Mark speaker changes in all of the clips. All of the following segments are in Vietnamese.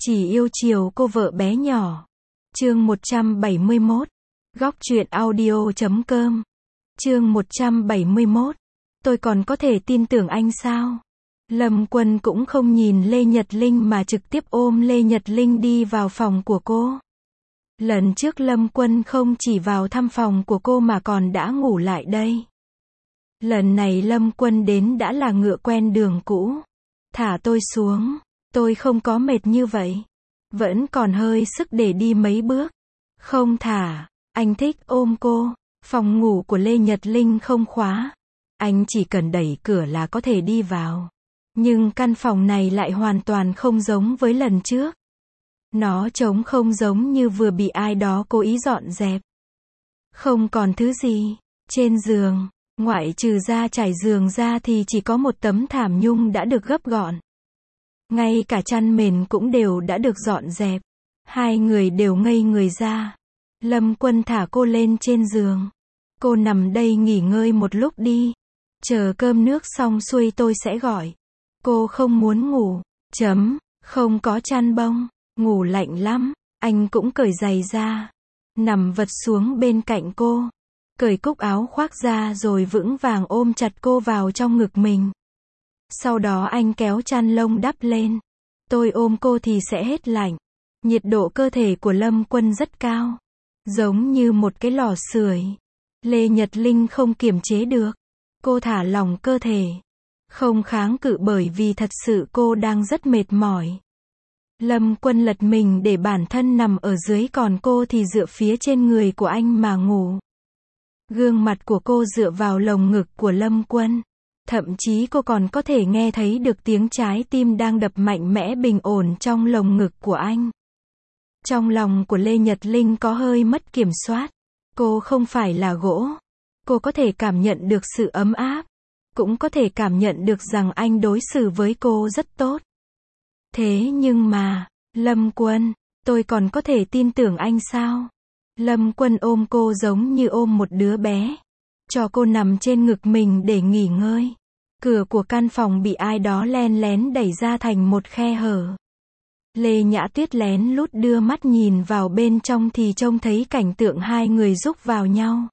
Speaker 1: Chỉ yêu chiều cô vợ bé nhỏ. Chương 171. Góc truyện audio.com. Chương 171. Tôi còn có thể tin tưởng anh sao? Lâm Quân cũng không nhìn Lê Nhật Linh mà trực tiếp ôm Lê Nhật Linh đi vào phòng của cô. Lần trước Lâm Quân không chỉ vào thăm phòng của cô mà còn đã ngủ lại đây. Lần này Lâm Quân đến đã là ngựa quen đường cũ. Thả tôi xuống, tôi không có mệt như vậy. Vẫn còn hơi sức để đi mấy bước. Không thả, anh thích ôm cô. Phòng ngủ của Lê Nhật Linh không khóa. Anh chỉ cần đẩy cửa là có thể đi vào. Nhưng căn phòng này lại hoàn toàn không giống với lần trước. Nó trống không giống như vừa bị ai đó cố ý dọn dẹp. Không còn thứ gì. Trên giường, ngoại trừ da trải giường ra thì chỉ có một tấm thảm nhung đã được gấp gọn. Ngay cả chăn mền cũng đều đã được dọn dẹp. Hai người đều ngây người ra. Lâm Quân thả cô lên trên giường. Cô nằm đây nghỉ ngơi một lúc đi. Chờ cơm nước xong xuôi tôi sẽ gọi. Cô không muốn ngủ. Không có chăn bông. Ngủ lạnh lắm. Anh cũng cởi giày ra. Nằm vật xuống bên cạnh cô. Cởi cúc áo khoác ra rồi vững vàng ôm chặt cô vào trong ngực mình. Sau đó anh kéo chăn lông đắp lên. Tôi ôm cô thì sẽ hết lạnh. Nhiệt độ cơ thể của Lâm Quân rất cao. Giống như một cái lò sưởi. Lê Nhật Linh không kiềm chế được. Cô thả lỏng cơ thể. Không kháng cự bởi vì thật sự cô đang rất mệt mỏi. Lâm Quân lật mình để bản thân nằm ở dưới còn cô thì dựa phía trên người của anh mà ngủ. Gương mặt của cô dựa vào lồng ngực của Lâm Quân. Thậm chí cô còn có thể nghe thấy được tiếng trái tim đang đập mạnh mẽ bình ổn trong lồng ngực của anh. Trong lòng của Lê Nhật Linh có hơi mất kiểm soát. Cô không phải là gỗ. Cô có thể cảm nhận được sự ấm áp. Cũng có thể cảm nhận được rằng anh đối xử với cô rất tốt. Thế nhưng mà, Lâm Quân, tôi còn có thể tin tưởng anh sao? Lâm Quân ôm cô giống như ôm một đứa bé. Cho cô nằm trên ngực mình để nghỉ ngơi. Cửa của căn phòng bị ai đó len lén đẩy ra thành một khe hở. Lê Nhã Tuyết lén lút đưa mắt nhìn vào bên trong thì trông thấy cảnh tượng hai người rúc vào nhau.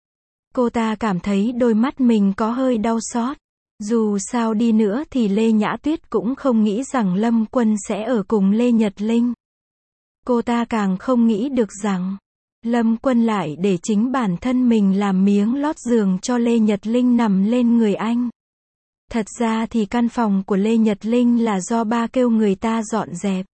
Speaker 1: Cô ta cảm thấy đôi mắt mình có hơi đau xót. Dù sao đi nữa thì Lê Nhã Tuyết cũng không nghĩ rằng Lâm Quân sẽ ở cùng Lê Nhật Linh. Cô ta càng không nghĩ được rằng Lâm Quân lại để chính bản thân mình làm miếng lót giường cho Lê Nhật Linh nằm lên người anh. Thật ra thì căn phòng của Lê Nhật Linh là do ba kêu người ta dọn dẹp.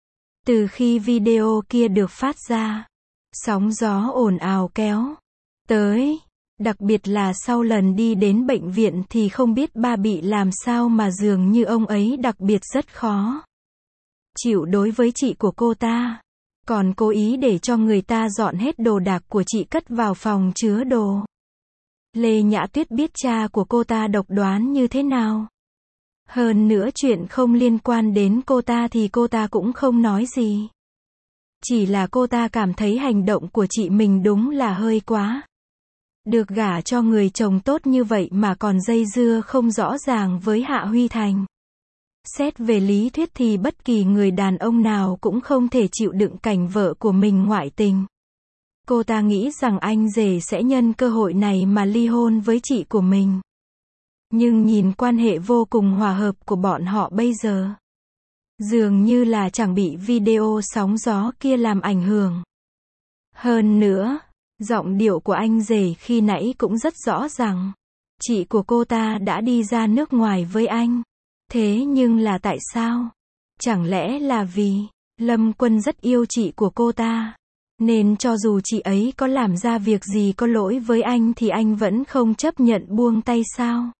Speaker 1: Từ khi video kia được phát ra, sóng gió ồn ào kéo tới. Đặc biệt là sau lần đi đến bệnh viện thì không biết ba bị làm sao mà dường như ông ấy đặc biệt rất khó chịu đối với chị của cô ta. Còn cố ý để cho người ta dọn hết đồ đạc của chị cất vào phòng chứa đồ. Lê Nhã Tuyết biết cha của cô ta độc đoán như thế nào. Hơn nữa chuyện không liên quan đến cô ta thì cô ta cũng không nói gì. Chỉ là cô ta cảm thấy hành động của chị mình đúng là hơi quá. Được gả cho người chồng tốt như vậy mà còn dây dưa không rõ ràng với Hạ Huy Thành. Xét về lý thuyết thì bất kỳ người đàn ông nào cũng không thể chịu đựng cảnh vợ của mình ngoại tình. Cô ta nghĩ rằng anh rể sẽ nhân cơ hội này mà ly hôn với chị của mình. Nhưng nhìn quan hệ vô cùng hòa hợp của bọn họ bây giờ, dường như là chẳng bị video sóng gió kia làm ảnh hưởng. Hơn nữa, giọng điệu của anh rể khi nãy cũng rất rõ ràng. Chị của cô ta đã đi ra nước ngoài với anh. Thế nhưng là tại sao? Chẳng lẽ là vì Lâm Quân rất yêu chị của cô ta, nên cho dù chị ấy có làm ra việc gì có lỗi với anh thì anh vẫn không chấp nhận buông tay sao?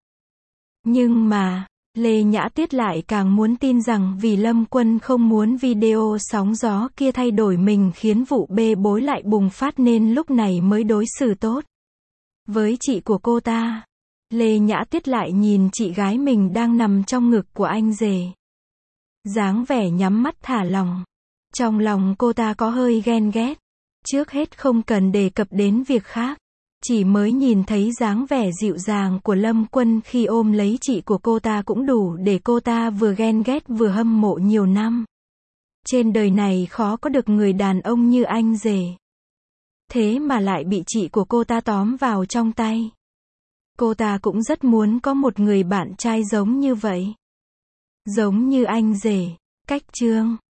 Speaker 1: Nhưng mà, Lê Nhã Tuyết lại càng muốn tin rằng vì Lâm Quân không muốn video sóng gió kia thay đổi mình khiến vụ bê bối lại bùng phát nên lúc này mới đối xử tốt với chị của cô ta. Lê Nhã Tuyết lại nhìn chị gái mình đang nằm trong ngực của anh rể. Dáng vẻ nhắm mắt thả lỏng. Trong lòng cô ta có hơi ghen ghét. Trước hết không cần đề cập đến việc khác. Chỉ mới nhìn thấy dáng vẻ dịu dàng của Lâm Quân khi ôm lấy chị của cô ta cũng đủ để cô ta vừa ghen ghét vừa hâm mộ nhiều năm. Trên đời này khó có được người đàn ông như anh rể. Thế mà lại bị chị của cô ta tóm vào trong tay. Cô ta cũng rất muốn có một người bạn trai giống như vậy. Giống như anh rể. Cách chương